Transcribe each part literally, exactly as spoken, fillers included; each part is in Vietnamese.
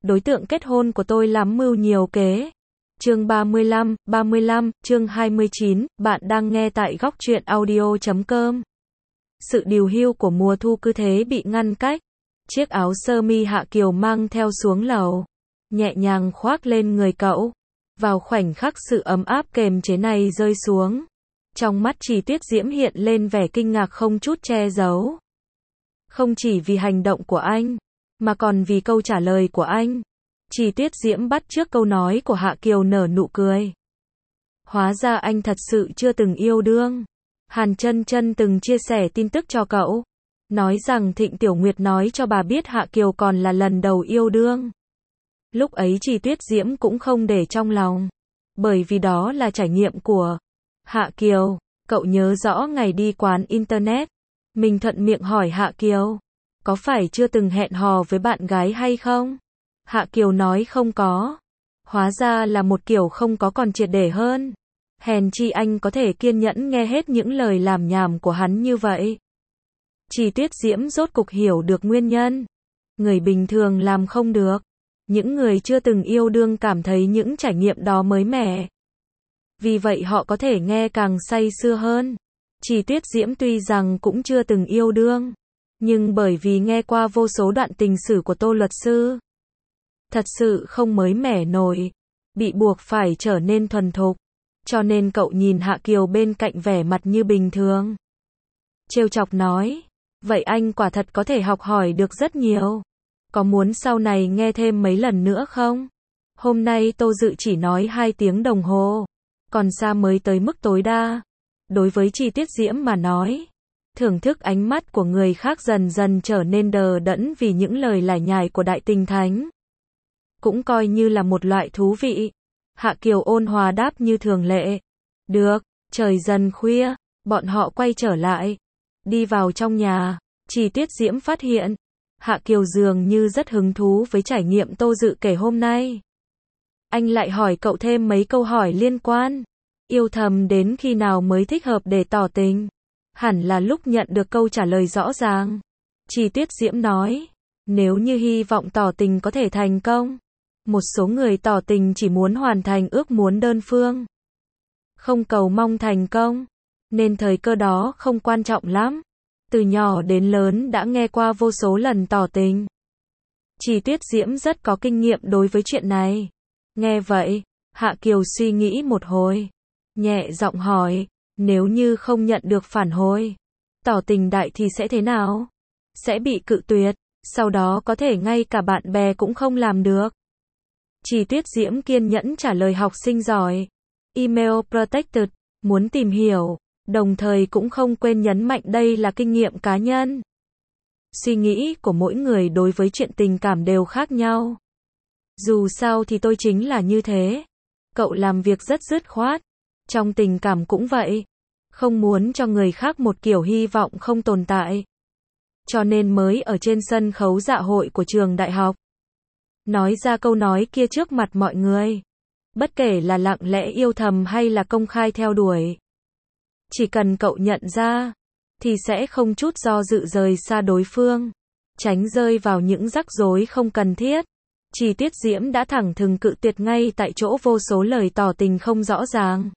đối tượng kết hôn của tôi lắm mưu nhiều kế. Chương ba mươi lăm, ba mươi lăm, chương hai mươi chín, bạn đang nghe tại góc truyện audio chấm com. Sự điều hưu của mùa thu cứ thế bị ngăn cách. Chiếc áo sơ mi Hạ Kiều mang theo xuống lầu, nhẹ nhàng khoác lên người cậu. Vào khoảnh khắc sự ấm áp kềm chế này rơi xuống, trong mắt Trì Tuyết Diễm hiện lên vẻ kinh ngạc không chút che giấu. Không chỉ vì hành động của anh, mà còn vì câu trả lời của anh. Trì Tuyết Diễm bắt chước câu nói của Hạ Kiều nở nụ cười. Hóa ra anh thật sự chưa từng yêu đương. Hàn Chân Chân từng chia sẻ tin tức cho cậu, nói rằng Thịnh Tiểu Nguyệt nói cho bà biết Hạ Kiều còn là lần đầu yêu đương. Lúc ấy Trì Tuyết Diễm cũng không để trong lòng, bởi vì đó là trải nghiệm của Hạ Kiều. Cậu nhớ rõ ngày đi quán internet, mình thuận miệng hỏi Hạ Kiều, có phải chưa từng hẹn hò với bạn gái hay không? Hạ Kiều nói không có. Hóa ra là một kiểu không có còn triệt để hơn. Hèn chi anh có thể kiên nhẫn nghe hết những lời làm nhảm của hắn như vậy. Trì Tuyết Diễm rốt cục hiểu được nguyên nhân. Người bình thường làm không được. Những người chưa từng yêu đương cảm thấy những trải nghiệm đó mới mẻ. Vì vậy họ có thể nghe càng say sưa hơn. Trì Tuyết Diễm tuy rằng cũng chưa từng yêu đương, nhưng bởi vì nghe qua vô số đoạn tình sử của Tô luật sư, thật sự không mới mẻ nổi, bị buộc phải trở nên thuần thục. Cho nên cậu nhìn Hạ Kiều bên cạnh vẻ mặt như bình thường, trêu chọc nói, vậy anh quả thật có thể học hỏi được rất nhiều. Có muốn sau này nghe thêm mấy lần nữa không? Hôm nay Tô Dự chỉ nói hai tiếng đồng hồ, còn xa mới tới mức tối đa. Đối với Trì Tuyết Diễm mà nói, thưởng thức ánh mắt của người khác dần dần trở nên đờ đẫn vì những lời lải nhải của Đại Tình Thánh, cũng coi như là một loại thú vị. Hạ Kiều ôn hòa đáp như thường lệ. Được. Trời dần khuya, bọn họ quay trở lại, đi vào trong nhà. Trì Tuyết Diễm phát hiện Hạ Kiều dường như rất hứng thú với trải nghiệm Tô Dự kể hôm nay. Anh lại hỏi cậu thêm mấy câu hỏi liên quan. Yêu thầm đến khi nào mới thích hợp để tỏ tình? Hẳn là lúc nhận được câu trả lời rõ ràng. Trì Tuyết Diễm nói, nếu như hy vọng tỏ tình có thể thành công. Một số người tỏ tình chỉ muốn hoàn thành ước muốn đơn phương, không cầu mong thành công, nên thời cơ đó không quan trọng lắm. Từ nhỏ đến lớn đã nghe qua vô số lần tỏ tình. Trì Tuyết Diễm rất có kinh nghiệm đối với chuyện này. Nghe vậy, Hạ Kiều suy nghĩ một hồi, nhẹ giọng hỏi, nếu như không nhận được phản hồi, tỏ tình đại thì sẽ thế nào? Sẽ bị cự tuyệt, sau đó có thể ngay cả bạn bè cũng không làm được. Trì Tuyết Diễm kiên nhẫn trả lời học sinh giỏi. Email protected, muốn tìm hiểu, đồng thời cũng không quên nhấn mạnh đây là kinh nghiệm cá nhân. Suy nghĩ của mỗi người đối với chuyện tình cảm đều khác nhau. Dù sao thì tôi chính là như thế. Cậu làm việc rất dứt khoát. Trong tình cảm cũng vậy. Không muốn cho người khác một kiểu hy vọng không tồn tại. Cho nên mới ở trên sân khấu dạ hội của trường đại học, nói ra câu nói kia trước mặt mọi người. Bất kể là lặng lẽ yêu thầm hay là công khai theo đuổi, chỉ cần cậu nhận ra, thì sẽ không chút do dự rời xa đối phương, tránh rơi vào những rắc rối không cần thiết. Trì Tuyết Diễm đã thẳng thừng cự tuyệt ngay tại chỗ vô số lời tỏ tình không rõ ràng.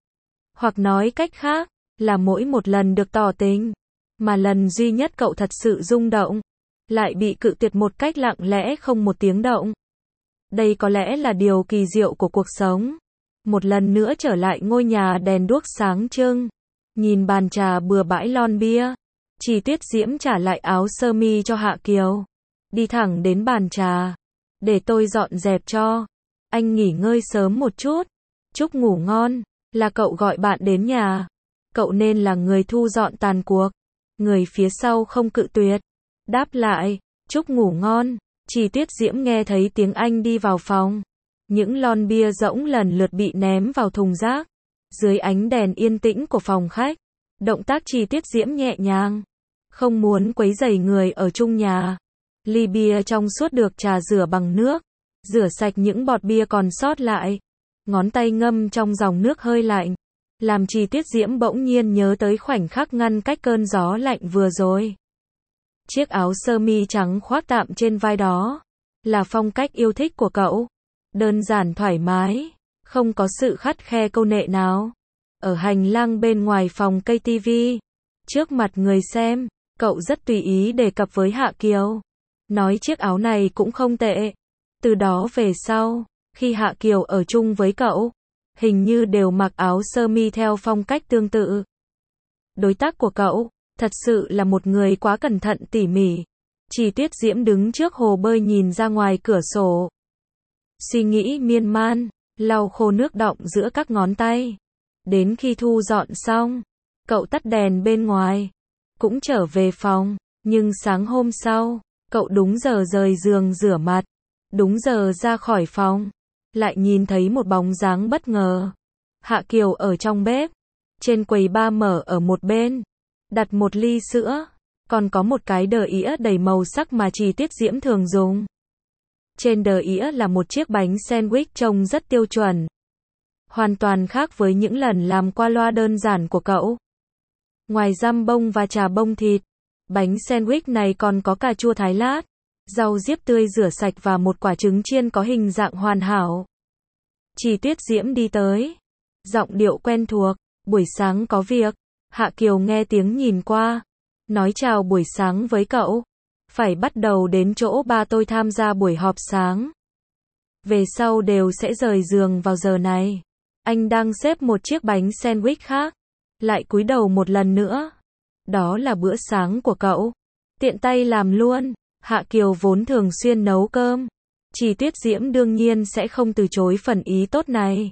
Hoặc nói cách khác, là mỗi một lần được tỏ tình, mà lần duy nhất cậu thật sự rung động, lại bị cự tuyệt một cách lặng lẽ không một tiếng động. Đây có lẽ là điều kỳ diệu của cuộc sống. Một lần nữa trở lại ngôi nhà đèn đuốc sáng trưng, nhìn bàn trà bừa bãi lon bia, Trì Tuyết Diễm trả lại áo sơ mi cho Hạ Kiều, đi thẳng đến bàn trà, để tôi dọn dẹp cho. Anh nghỉ ngơi sớm một chút, chúc ngủ ngon. Là cậu gọi bạn đến nhà, cậu nên là người thu dọn tàn cuộc. Người phía sau không cự tuyệt, đáp lại, chúc ngủ ngon. Trì Tuyết Diễm nghe thấy tiếng anh đi vào phòng. Những lon bia rỗng lần lượt bị ném vào thùng rác. Dưới ánh đèn yên tĩnh của phòng khách, động tác Trì Tuyết Diễm nhẹ nhàng, không muốn quấy rầy người ở chung nhà. Ly bia trong suốt được trà rửa bằng nước, rửa sạch những bọt bia còn sót lại. Ngón tay ngâm trong dòng nước hơi lạnh, làm Trì Tuyết Diễm bỗng nhiên nhớ tới khoảnh khắc ngăn cách cơn gió lạnh vừa rồi. Chiếc áo sơ mi trắng khoác tạm trên vai đó, là phong cách yêu thích của cậu. Đơn giản thoải mái, không có sự khắt khe câu nệ nào. Ở hành lang bên ngoài phòng cây tivi, trước mặt người xem, cậu rất tùy ý đề cập với Hạ Kiều. Nói chiếc áo này cũng không tệ. Từ đó về sau, khi Hạ Kiều ở chung với cậu, hình như đều mặc áo sơ mi theo phong cách tương tự. Đối tác của cậu, thật sự là một người quá cẩn thận tỉ mỉ. Chỉ Tuyết Diễm đứng trước hồ bơi nhìn ra ngoài cửa sổ. Suy nghĩ miên man, lau khô nước đọng giữa các ngón tay. Đến khi thu dọn xong, cậu tắt đèn bên ngoài, cũng trở về phòng. Nhưng sáng hôm sau, cậu đúng giờ rời giường rửa mặt, đúng giờ ra khỏi phòng, lại nhìn thấy một bóng dáng bất ngờ. Hạ Kiều ở trong bếp, trên quầy bar mở ở một bên, đặt một ly sữa, còn có một cái đờ ĩa đầy màu sắc mà Chỉ Tuyết Diễm thường dùng. Trên đờ ĩa là một chiếc bánh sandwich trông rất tiêu chuẩn, hoàn toàn khác với những lần làm qua loa đơn giản của cậu. Ngoài giam bông và trà bông thịt, bánh sandwich này còn có cà chua thái lát, rau diếp tươi rửa sạch và một quả trứng chiên có hình dạng hoàn hảo. Chỉ Tuyết Diễm đi tới, giọng điệu quen thuộc, buổi sáng có việc. Hạ Kiều nghe tiếng nhìn qua, nói chào buổi sáng với cậu. Phải bắt đầu đến chỗ ba tôi tham gia buổi họp sáng. Về sau đều sẽ rời giường vào giờ này. Anh đang xếp một chiếc bánh sandwich khác, lại cúi đầu một lần nữa. Đó là bữa sáng của cậu. Tiện tay làm luôn. Hạ Kiều vốn thường xuyên nấu cơm. Chỉ Tuyết Diễm đương nhiên sẽ không từ chối phần ý tốt này.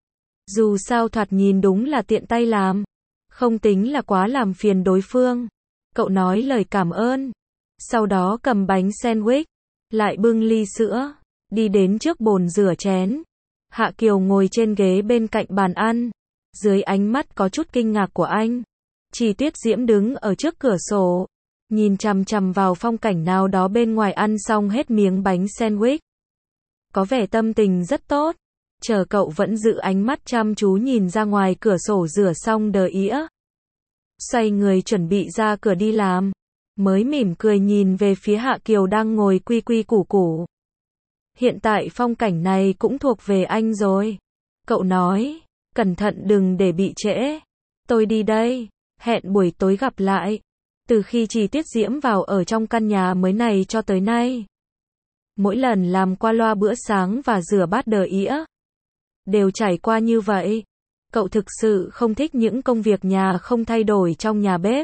Dù sao thoạt nhìn đúng là tiện tay làm, không tính là quá làm phiền đối phương. Cậu nói lời cảm ơn, sau đó cầm bánh sandwich, lại bưng ly sữa, đi đến trước bồn rửa chén. Hạ Kiều ngồi trên ghế bên cạnh bàn ăn, dưới ánh mắt có chút kinh ngạc của anh. Chỉ Tuyết Diễm đứng ở trước cửa sổ, nhìn chằm chằm vào phong cảnh nào đó bên ngoài ăn xong hết miếng bánh sandwich. Có vẻ tâm tình rất tốt, chờ cậu vẫn giữ ánh mắt chăm chú nhìn ra ngoài cửa sổ rửa xong đờ ĩa. Xoay người chuẩn bị ra cửa đi làm, mới mỉm cười nhìn về phía Hạ Kiều đang ngồi quy quy củ củ. Hiện tại phong cảnh này cũng thuộc về anh rồi. Cậu nói, cẩn thận đừng để bị trễ. Tôi đi đây, hẹn buổi tối gặp lại. Từ khi Chỉ Tuyết Diễm vào ở trong căn nhà mới này cho tới nay, mỗi lần làm qua loa bữa sáng và rửa bát đờ ĩa, đều trải qua như vậy. Cậu thực sự không thích những công việc nhà không thay đổi trong nhà bếp.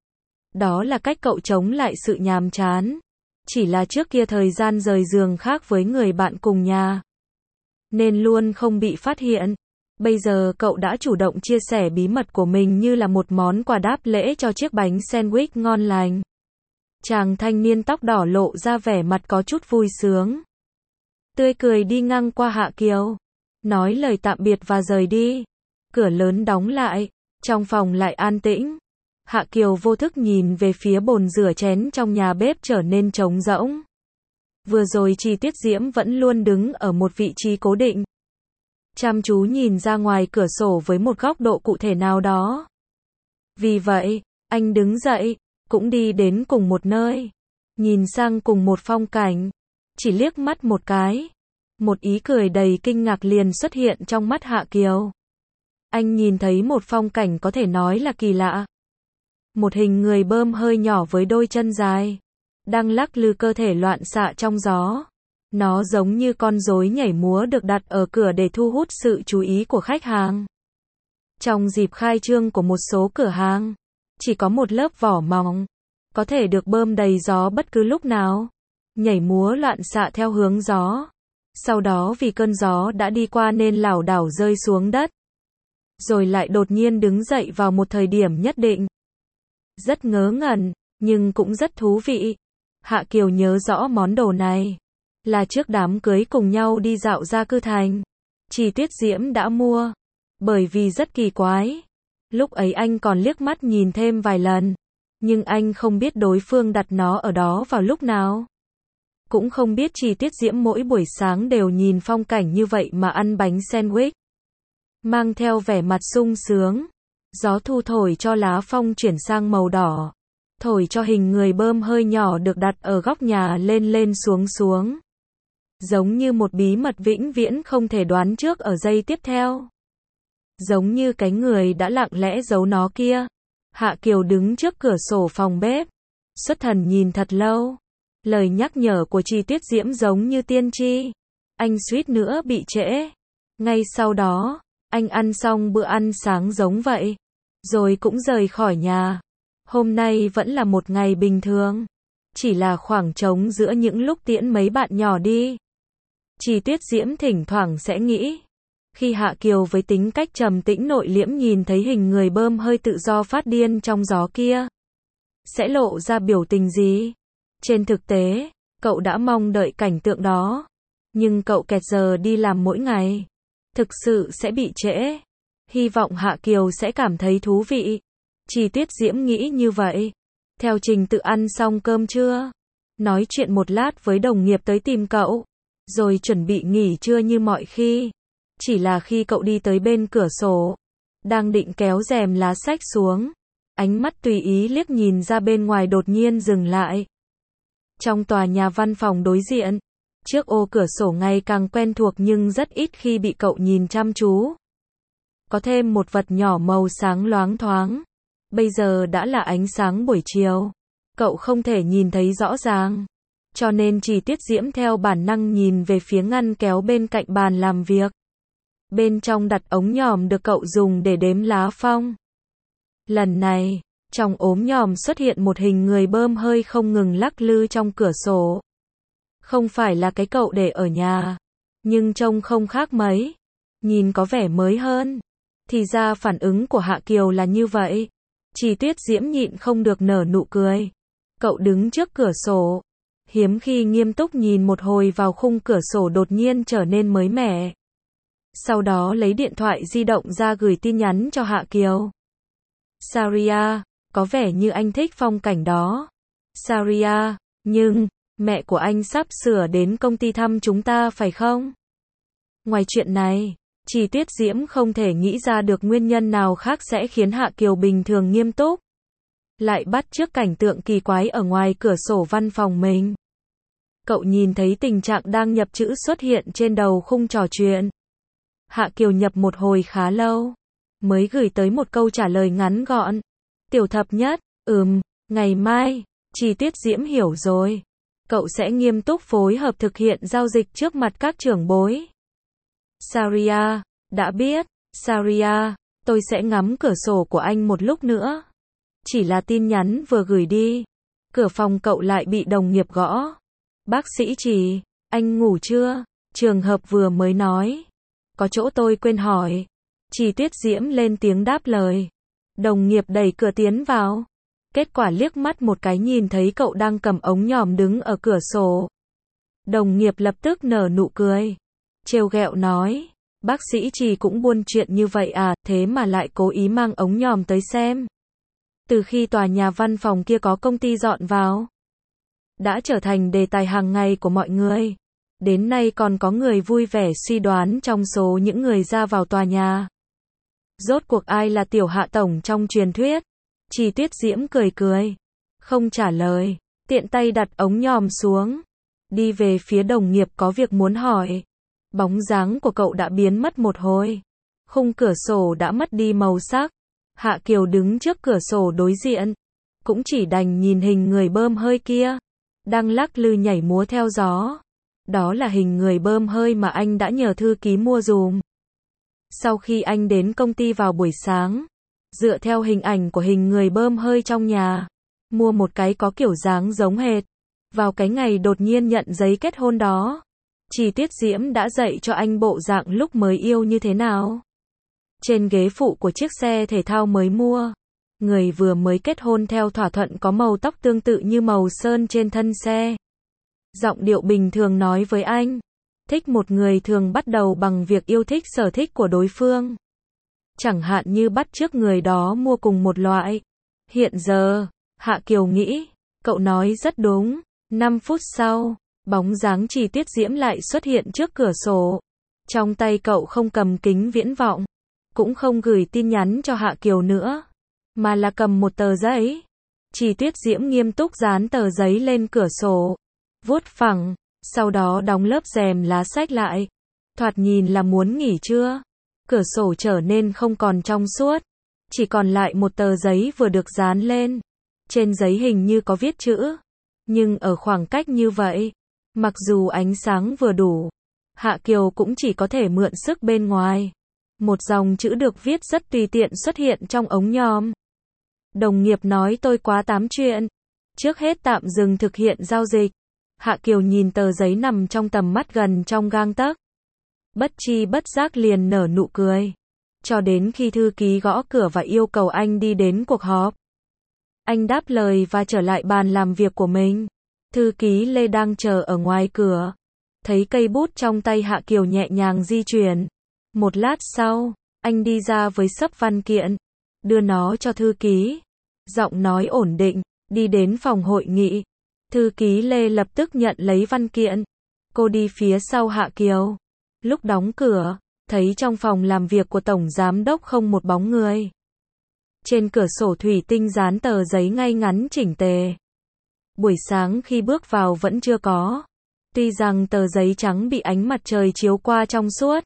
Đó là cách cậu chống lại sự nhàm chán. Chỉ là trước kia thời gian rời giường khác với người bạn cùng nhà, nên luôn không bị phát hiện. Bây giờ cậu đã chủ động chia sẻ bí mật của mình như là một món quà đáp lễ cho chiếc bánh sandwich ngon lành. Chàng thanh niên tóc đỏ lộ ra vẻ mặt có chút vui sướng. Tươi cười đi ngang qua Hạ Kiều, nói lời tạm biệt và rời đi. Cửa lớn đóng lại, trong phòng lại an tĩnh. Hạ Kiều vô thức nhìn về phía bồn rửa chén trong nhà bếp trở nên trống rỗng. Vừa rồi Chỉ Tuyết Diễm vẫn luôn đứng ở một vị trí cố định, chăm chú nhìn ra ngoài cửa sổ với một góc độ cụ thể nào đó. Vì vậy, anh đứng dậy, cũng đi đến cùng một nơi, nhìn sang cùng một phong cảnh, chỉ liếc mắt một cái. Một ý cười đầy kinh ngạc liền xuất hiện trong mắt Hạ Kiều. Anh nhìn thấy một phong cảnh có thể nói là kỳ lạ. Một hình người bơm hơi nhỏ với đôi chân dài, đang lắc lư cơ thể loạn xạ trong gió. Nó giống như con rối nhảy múa được đặt ở cửa để thu hút sự chú ý của khách hàng. Trong dịp khai trương của một số cửa hàng, chỉ có một lớp vỏ mỏng, có thể được bơm đầy gió bất cứ lúc nào, nhảy múa loạn xạ theo hướng gió. Sau đó vì cơn gió đã đi qua nên lảo đảo rơi xuống đất, rồi lại đột nhiên đứng dậy vào một thời điểm nhất định. Rất ngớ ngẩn, nhưng cũng rất thú vị. Hạ Kiều nhớ rõ món đồ này là trước đám cưới cùng nhau đi dạo Gia Cư Thành, Chỉ Tuyết Diễm đã mua, bởi vì rất kỳ quái. Lúc ấy anh còn liếc mắt nhìn thêm vài lần, nhưng anh không biết đối phương đặt nó ở đó vào lúc nào. Cũng không biết Chỉ Tuyết Diễm mỗi buổi sáng đều nhìn phong cảnh như vậy mà ăn bánh sandwich, mang theo vẻ mặt sung sướng. Gió thu thổi cho lá phong chuyển sang màu đỏ, thổi cho hình người bơm hơi nhỏ được đặt ở góc nhà lên lên xuống xuống. Giống như một bí mật vĩnh viễn không thể đoán trước ở giây tiếp theo. Giống như cái người đã lặng lẽ giấu nó kia. Hạ Kiều đứng trước cửa sổ phòng bếp. Xuất thần nhìn thật lâu. Lời nhắc nhở của Chi Tuyết Diễm giống như tiên tri. Anh suýt nữa bị trễ. Ngay sau đó, anh ăn xong bữa ăn sáng giống vậy. Rồi cũng rời khỏi nhà. Hôm nay vẫn là một ngày bình thường. Chỉ là khoảng trống giữa những lúc tiễn mấy bạn nhỏ đi. Chi Tuyết Diễm thỉnh thoảng sẽ nghĩ. Khi Hạ Kiều với tính cách trầm tĩnh nội liễm nhìn thấy hình người bơm hơi tự do phát điên trong gió kia. Sẽ lộ ra biểu tình gì? Trên thực tế, cậu đã mong đợi cảnh tượng đó. Nhưng cậu kẹt giờ đi làm mỗi ngày. Thực sự sẽ bị trễ. Hy vọng Hạ Kiều sẽ cảm thấy thú vị. Chi Tuyết Diễm nghĩ như vậy. Theo trình tự ăn xong cơm trưa. Nói chuyện một lát với đồng nghiệp tới tìm cậu. Rồi chuẩn bị nghỉ trưa như mọi khi. Chỉ là khi cậu đi tới bên cửa sổ. Đang định kéo rèm lá sách xuống. Ánh mắt tùy ý liếc nhìn ra bên ngoài đột nhiên dừng lại. Trong tòa nhà văn phòng đối diện. Chiếc ô cửa sổ ngày càng quen thuộc nhưng rất ít khi bị cậu nhìn chăm chú. Có thêm một vật nhỏ màu sáng loáng thoáng. Bây giờ đã là ánh sáng buổi chiều. Cậu không thể nhìn thấy rõ ràng. Cho nên Chi Tuyết Diễm theo bản năng nhìn về phía ngăn kéo bên cạnh bàn làm việc. Bên trong đặt ống nhòm được cậu dùng để đếm lá phong. Lần này, trong ốm nhòm xuất hiện một hình người bơm hơi không ngừng lắc lư trong cửa sổ. Không phải là cái cậu để ở nhà. Nhưng trông không khác mấy. Nhìn có vẻ mới hơn. Thì ra phản ứng của Hạ Kiều là như vậy. Chi Tuyết Diễm nhịn không được nở nụ cười. Cậu đứng trước cửa sổ. Hiếm khi nghiêm túc nhìn một hồi vào khung cửa sổ đột nhiên trở nên mới mẻ. Sau đó lấy điện thoại di động ra gửi tin nhắn cho Hạ Kiều. Saria, có vẻ như anh thích phong cảnh đó. Saria, nhưng, mẹ của anh sắp sửa đến công ty thăm chúng ta phải không? Ngoài chuyện này, Chi Tuyết Diễm không thể nghĩ ra được nguyên nhân nào khác sẽ khiến Hạ Kiều bình thường nghiêm túc. Lại bắt chước cảnh tượng kỳ quái ở ngoài cửa sổ văn phòng mình. Cậu nhìn thấy tình trạng đang nhập chữ xuất hiện trên đầu khung trò chuyện. Hạ Kiều nhập một hồi khá lâu. Mới gửi tới một câu trả lời ngắn gọn. Tiểu thập nhất, ừm, ngày mai. Chi Tuyết Diễm hiểu rồi. Cậu sẽ nghiêm túc phối hợp thực hiện giao dịch trước mặt các trưởng bối. Saria, đã biết. Saria, tôi sẽ ngắm cửa sổ của anh một lúc nữa. Chỉ là tin nhắn vừa gửi đi. Cửa phòng cậu lại bị đồng nghiệp gõ. Bác sĩ Trì, anh ngủ chưa? Trường hợp vừa mới nói. Có chỗ tôi quên hỏi. Chi Tuyết Diễm lên tiếng đáp lời. Đồng nghiệp đẩy cửa tiến vào. Kết quả liếc mắt một cái nhìn thấy cậu đang cầm ống nhòm đứng ở cửa sổ. Đồng nghiệp lập tức nở nụ cười. Trêu ghẹo nói. Bác sĩ Trì cũng buôn chuyện như vậy à, thế mà lại cố ý mang ống nhòm tới xem. Từ khi tòa nhà văn phòng kia có công ty dọn vào, đã trở thành đề tài hàng ngày của mọi người. Đến nay còn có người vui vẻ suy đoán trong số những người ra vào tòa nhà. Rốt cuộc ai là tiểu Hạ tổng trong truyền thuyết? Chi Tuyết Diễm cười cười. Không trả lời. Tiện tay đặt ống nhòm xuống. Đi về phía đồng nghiệp có việc muốn hỏi. Bóng dáng của cậu đã biến mất một hồi. Khung cửa sổ đã mất đi màu sắc. Hạ Kiều đứng trước cửa sổ đối diện. Cũng chỉ đành nhìn hình người bơm hơi kia. Đang lắc lư nhảy múa theo gió. Đó là hình người bơm hơi mà anh đã nhờ thư ký mua dùm. Sau khi anh đến công ty vào buổi sáng, dựa theo hình ảnh của hình người bơm hơi trong nhà, mua một cái có kiểu dáng giống hệt. Vào cái ngày đột nhiên nhận giấy kết hôn đó, Chi Tuyết Diễm đã dạy cho anh bộ dạng lúc mới yêu như thế nào. Trên ghế phụ của chiếc xe thể thao mới mua, người vừa mới kết hôn theo thỏa thuận có màu tóc tương tự như màu sơn trên thân xe. Giọng điệu bình thường nói với anh. Thích một người thường bắt đầu bằng việc yêu thích sở thích của đối phương. Chẳng hạn như bắt chước người đó mua cùng một loại. Hiện giờ, Hạ Kiều nghĩ, cậu nói rất đúng. năm phút sau, bóng dáng Chi Tuyết Diễm lại xuất hiện trước cửa sổ. Trong tay cậu không cầm kính viễn vọng, cũng không gửi tin nhắn cho Hạ Kiều nữa, mà là cầm một tờ giấy. Chi Tuyết Diễm nghiêm túc dán tờ giấy lên cửa sổ, vuốt phẳng, Sau đó đóng lớp rèm lá sách lại. Thoạt nhìn là muốn nghỉ trưa. Cửa sổ trở nên không còn trong suốt. Chỉ còn lại một tờ giấy vừa được dán lên. Trên giấy hình như có viết chữ. Nhưng ở khoảng cách như vậy, mặc dù ánh sáng vừa đủ, Hạ Kiều cũng chỉ có thể mượn sức bên ngoài. Một dòng chữ được viết rất tùy tiện xuất hiện trong ống nhòm. Đồng nghiệp nói tôi quá tám chuyện. Trước hết tạm dừng thực hiện giao dịch. Hạ Kiều nhìn tờ giấy nằm trong tầm mắt gần trong gang tấc. Bất chi bất giác liền nở nụ cười. Cho đến khi thư ký gõ cửa và yêu cầu anh đi đến cuộc họp. Anh đáp lời và trở lại bàn làm việc của mình. Thư ký Lê đang chờ ở ngoài cửa. Thấy cây bút trong tay Hạ Kiều nhẹ nhàng di chuyển. Một lát sau, anh đi ra với xấp văn kiện. Đưa nó cho thư ký. Giọng nói ổn định, đi đến phòng hội nghị. Thư ký Lê lập tức nhận lấy văn kiện. Cô đi phía sau Hạ Kiều. Lúc đóng cửa, thấy trong phòng làm việc của Tổng Giám đốc không một bóng người. Trên cửa sổ thủy tinh dán tờ giấy ngay ngắn chỉnh tề. Buổi sáng khi bước vào vẫn chưa có. Tuy rằng tờ giấy trắng bị ánh mặt trời chiếu qua trong suốt.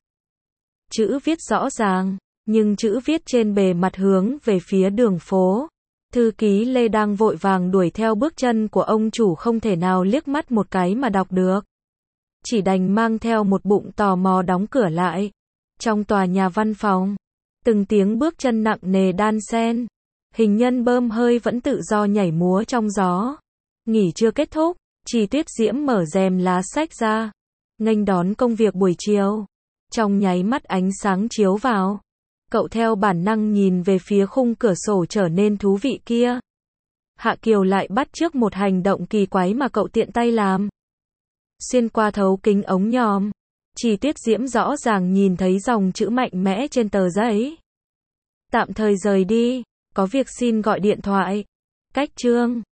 Chữ viết rõ ràng, nhưng chữ viết trên bề mặt hướng về phía đường phố. Thư ký Lê đang vội vàng đuổi theo bước chân của ông chủ không thể nào liếc mắt một cái mà đọc được. Chỉ đành mang theo một bụng tò mò đóng cửa lại. Trong tòa nhà văn phòng, từng tiếng bước chân nặng nề đan xen. Hình nhân bơm hơi vẫn tự do nhảy múa trong gió. Nghỉ chưa kết thúc, Chi Tuyết Diễm mở rèm lá sách ra, nghênh đón công việc buổi chiều. Trong nháy mắt ánh sáng chiếu vào, cậu theo bản năng nhìn về phía khung cửa sổ trở nên thú vị kia. Hạ Kiều lại bắt chước một hành động kỳ quái mà cậu tiện tay làm. Xuyên qua thấu kính ống nhòm, Chi Tuyết Diễm rõ ràng nhìn thấy dòng chữ mạnh mẽ trên tờ giấy. Tạm thời rời đi, có việc xin gọi điện thoại. Cách chương